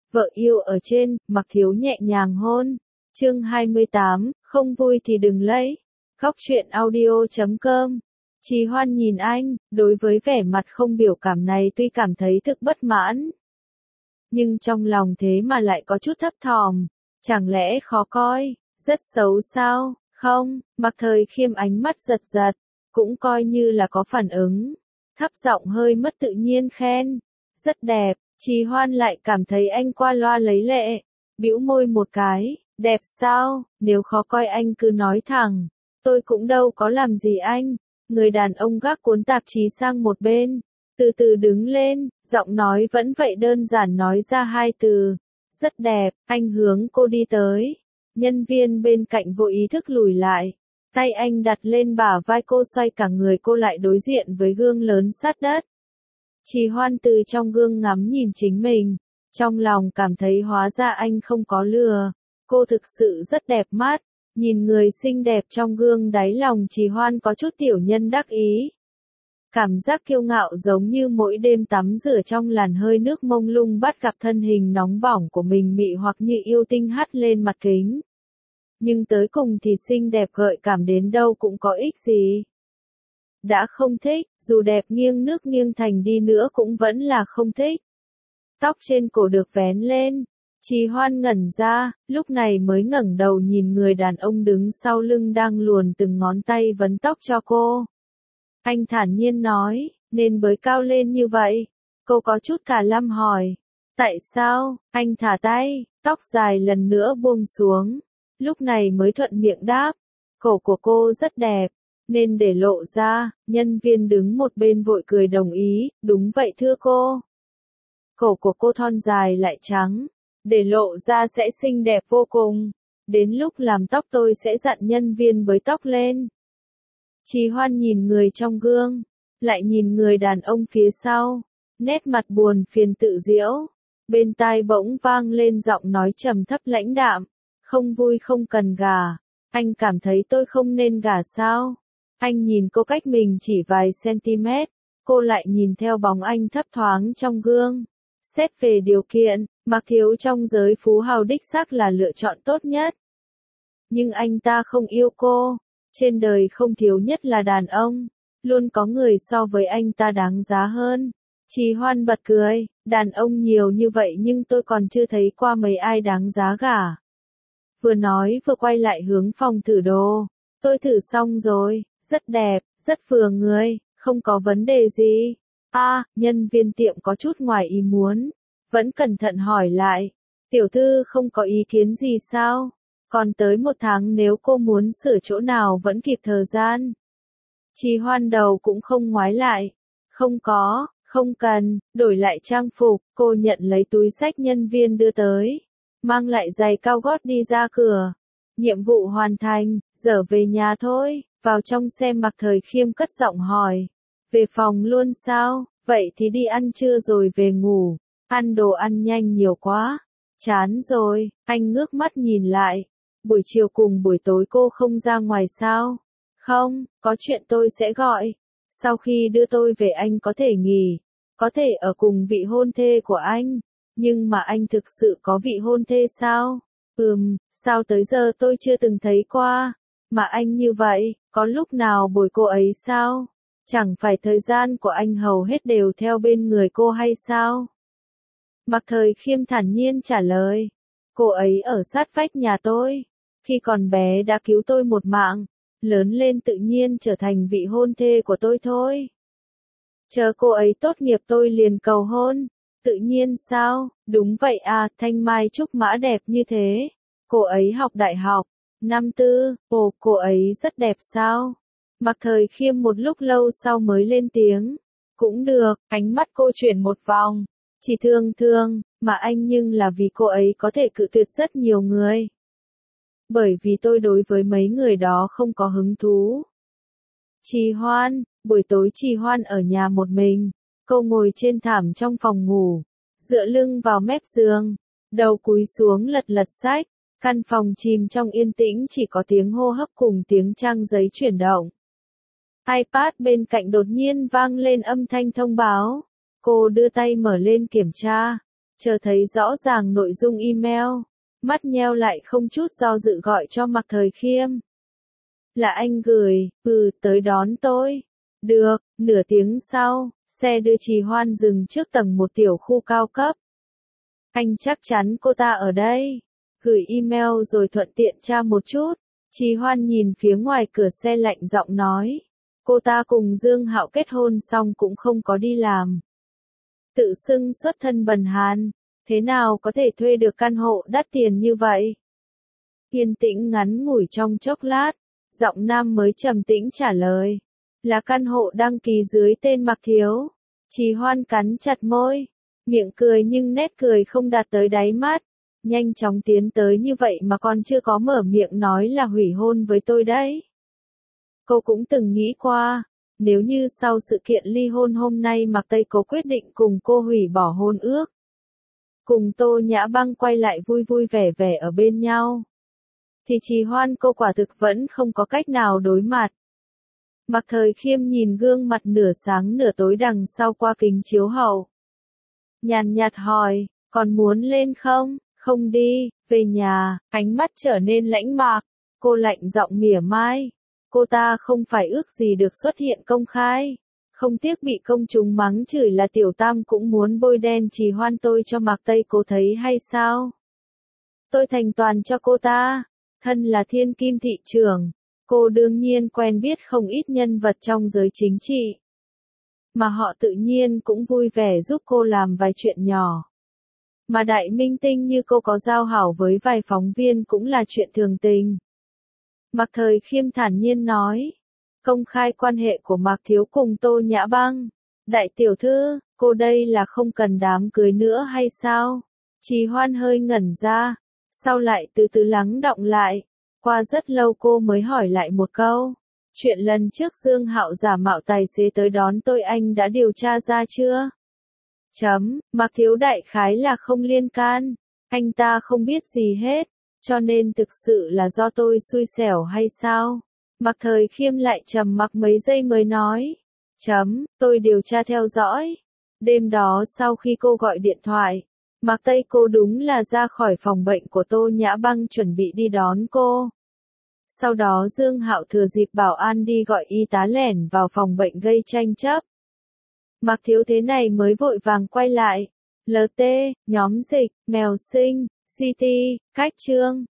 Vợ yêu ở trên, Mặc Thiếu nhẹ nhàng hôn. Chương 28, không vui thì đừng lấy. Khóc chuyện audio.com. Trì Hoan nhìn anh, đối với vẻ mặt không biểu cảm này tuy cảm thấy thực bất mãn. Nhưng trong lòng thế mà lại có chút thấp thỏm. Chẳng lẽ khó coi, rất xấu sao? Không, Mặc Thời Khiêm ánh mắt giật giật, cũng coi như là có phản ứng. Thấp giọng hơi mất tự nhiên khen. Rất đẹp. Trì Hoan lại cảm thấy anh qua loa lấy lệ. Bĩu môi một cái, đẹp sao? Nếu khó coi anh cứ nói thẳng. Tôi cũng đâu có làm gì anh. Người đàn ông gác cuốn tạp chí sang một bên. Từ từ đứng lên, giọng nói vẫn vậy đơn giản nói ra hai từ. Rất đẹp, anh hướng cô đi tới. Nhân viên bên cạnh vô ý thức lùi lại. Tay anh đặt lên bả vai cô, xoay cả người cô lại đối diện với gương lớn sát đất. Trì Hoan từ trong gương ngắm nhìn chính mình. Trong lòng cảm thấy hóa ra anh không có lừa. Cô thực sự rất đẹp mắt. Nhìn người xinh đẹp trong gương, đáy lòng Trì Hoan có chút tiểu nhân đắc ý. Cảm giác kiêu ngạo giống như mỗi đêm tắm rửa trong làn hơi nước mông lung bắt gặp thân hình nóng bỏng của mình mị hoặc như yêu tinh hắt lên mặt kính. Nhưng tới cùng thì xinh đẹp gợi cảm đến đâu cũng có ích gì. Đã không thích, dù đẹp nghiêng nước nghiêng thành đi nữa cũng vẫn là không thích. Tóc trên cổ được vén lên. Trì Hoan ngẩn ra, lúc này mới ngẩng đầu nhìn người đàn ông đứng sau lưng đang luồn từng ngón tay vấn tóc cho cô. Anh thản nhiên nói, nên bới cao lên như vậy. Cô có chút cả lăm hỏi. Tại sao? Anh thả tay, tóc dài lần nữa buông xuống. Lúc này mới thuận miệng đáp. Cổ của cô rất đẹp, nên để lộ ra. Nhân viên đứng một bên vội cười đồng ý, đúng vậy thưa cô. Cổ của cô thon dài lại trắng, để lộ ra sẽ xinh đẹp vô cùng. Đến lúc làm tóc tôi sẽ dặn nhân viên bới tóc lên. Trì Hoan nhìn người trong gương, lại nhìn người đàn ông phía sau, nét mặt buồn phiền tự giễu. Bên tai bỗng vang lên giọng nói trầm thấp lãnh đạm, không vui không cần gả. Anh cảm thấy tôi không nên gả sao? Anh nhìn cô cách mình chỉ vài cm, cô lại nhìn theo bóng anh thấp thoáng trong gương. Xét về điều kiện, Mặc Thiếu trong giới phú hào đích xác là lựa chọn tốt nhất. Nhưng anh ta không yêu cô. Trên đời không thiếu nhất là đàn ông. Luôn có người so với anh ta đáng giá hơn. Trì Hoan bật cười, đàn ông nhiều như vậy nhưng tôi còn chưa thấy qua mấy ai đáng giá cả. Vừa nói vừa quay lại hướng phòng thử đồ. Tôi thử xong rồi, rất đẹp, rất vừa người, không có vấn đề gì. Nhân viên tiệm có chút ngoài ý muốn. Vẫn cẩn thận hỏi lại. Tiểu thư không có ý kiến gì sao? Còn tới 1 tháng nếu cô muốn sửa chỗ nào vẫn kịp thời gian. Trì Hoan đầu cũng không ngoái lại. Không có, không cần, đổi lại trang phục. Cô nhận lấy túi xách nhân viên đưa tới. Mang lại giày cao gót đi ra cửa. Nhiệm vụ hoàn thành, giờ về nhà thôi. Vào trong xe Mặc Thời Khiêm cất giọng hỏi. Về phòng luôn sao? Vậy thì đi ăn trưa rồi về ngủ. Ăn đồ ăn nhanh nhiều quá. Chán rồi, anh ngước mắt nhìn lại. Buổi chiều cùng buổi tối cô không ra ngoài sao? Không, có chuyện tôi sẽ gọi. Sau khi đưa tôi về anh có thể nghỉ. Có thể ở cùng vị hôn thê của anh. Nhưng mà anh thực sự có vị hôn thê sao? Sao tới giờ tôi chưa từng thấy qua. Mà anh như vậy, có lúc nào bồi cô ấy sao? Chẳng phải thời gian của anh hầu hết đều theo bên người cô hay sao? Mặc Thời Khiêm thản nhiên trả lời. Cô ấy ở sát vách nhà tôi. Khi còn bé đã cứu tôi một mạng. Lớn lên tự nhiên trở thành vị hôn thê của tôi thôi. Chờ cô ấy tốt nghiệp tôi liền cầu hôn. Tự nhiên sao? Đúng vậy thanh mai trúc mã đẹp như thế. Cô ấy học đại học. Năm tư, cô ấy rất đẹp sao? Mặc Thời Khiêm một lúc lâu sau mới lên tiếng. Cũng được, ánh mắt cô chuyển một vòng. Chỉ thương, mà anh nhưng là vì cô ấy có thể cự tuyệt rất nhiều người. Bởi vì tôi đối với mấy người đó không có hứng thú. Trì Hoan, buổi tối Trì Hoan ở nhà một mình. Cô ngồi trên thảm trong phòng ngủ, dựa lưng vào mép giường, đầu cúi xuống lật lật sách. Căn phòng chìm trong yên tĩnh, chỉ có tiếng hô hấp cùng tiếng trang giấy chuyển động. iPad bên cạnh đột nhiên vang lên âm thanh thông báo. Cô đưa tay mở lên kiểm tra. Chờ thấy rõ ràng nội dung email, mắt nheo lại không chút do dự gọi cho Mạc Thời Khiêm. Là anh gửi, tới đón tôi. Được, nửa tiếng sau, xe đưa Trì Hoan dừng trước tầng một tiểu khu cao cấp. Anh chắc chắn cô ta ở đây. Gửi email rồi thuận tiện tra một chút. Trì Hoan nhìn phía ngoài cửa xe lạnh giọng nói. Cô ta cùng Dương Hạo kết hôn xong cũng không có đi làm. Tự xưng xuất thân bần hàn, thế nào có thể thuê được căn hộ đắt tiền như vậy? Yên tĩnh ngắn ngủi trong chốc lát, giọng nam mới trầm tĩnh trả lời. Là căn hộ đăng ký dưới tên Mạc Thiếu. Trì Hoan cắn chặt môi, miệng cười nhưng nét cười không đạt tới đáy mắt. Nhanh chóng tiến tới như vậy mà còn chưa có mở miệng nói là hủy hôn với tôi đấy. Cô cũng từng nghĩ qua, nếu như sau sự kiện ly hôn hôm nay Mạc Tây Cố quyết định cùng cô hủy bỏ hôn ước. Cùng Tô Nhã Băng quay lại vui vui vẻ vẻ ở bên nhau. Thì Trì Hoan cô quả thực vẫn không có cách nào đối mặt. Mạc Thời Khiêm nhìn gương mặt nửa sáng nửa tối đằng sau qua kính chiếu hậu. Nhàn nhạt hỏi, còn muốn lên không? Không đi, về nhà, ánh mắt trở nên lãnh mạc. Cô lạnh giọng mỉa mai. Cô ta không phải ước gì được xuất hiện công khai. Không tiếc bị công chúng mắng chửi là tiểu tam cũng muốn bôi đen Trì Hoan tôi cho Mạc Tây Cố thấy hay sao? Tôi thành toàn cho cô ta. Thân là thiên kim thị trưởng. Cô đương nhiên quen biết không ít nhân vật trong giới chính trị. Mà họ tự nhiên cũng vui vẻ giúp cô làm vài chuyện nhỏ. Mà đại minh tinh như cô có giao hảo với vài phóng viên cũng là chuyện thường tình. Mạc Thời Khiêm thản nhiên nói. Công khai quan hệ của Mạc Thiếu cùng Tô Nhã Băng. Đại tiểu thư, cô đây là không cần đám cưới nữa hay sao? Trì Hoan hơi ngẩn ra. Sau lại từ từ lắng đọng lại. Qua rất lâu cô mới hỏi lại một câu. Chuyện lần trước Dương Hạo giả mạo tài xế tới đón tôi anh đã điều tra ra chưa? Mạc Thiếu đại khái là không liên can. Anh ta không biết gì hết. Cho nên thực sự là do tôi xui xẻo hay sao? Mạc Thời Khiêm lại trầm mặc mấy giây mới nói. Tôi điều tra theo dõi. Đêm đó sau khi cô gọi điện thoại, Mạc Tây Cô đúng là ra khỏi phòng bệnh của Tô Nhã Băng chuẩn bị đi đón cô. Sau đó Dương Hạo thừa dịp bảo an đi gọi y tá lẻn vào phòng bệnh gây tranh chấp. Mạc Thiếu thế này mới vội vàng quay lại. LT, nhóm dịch, mèo sinh, CT, cách trương,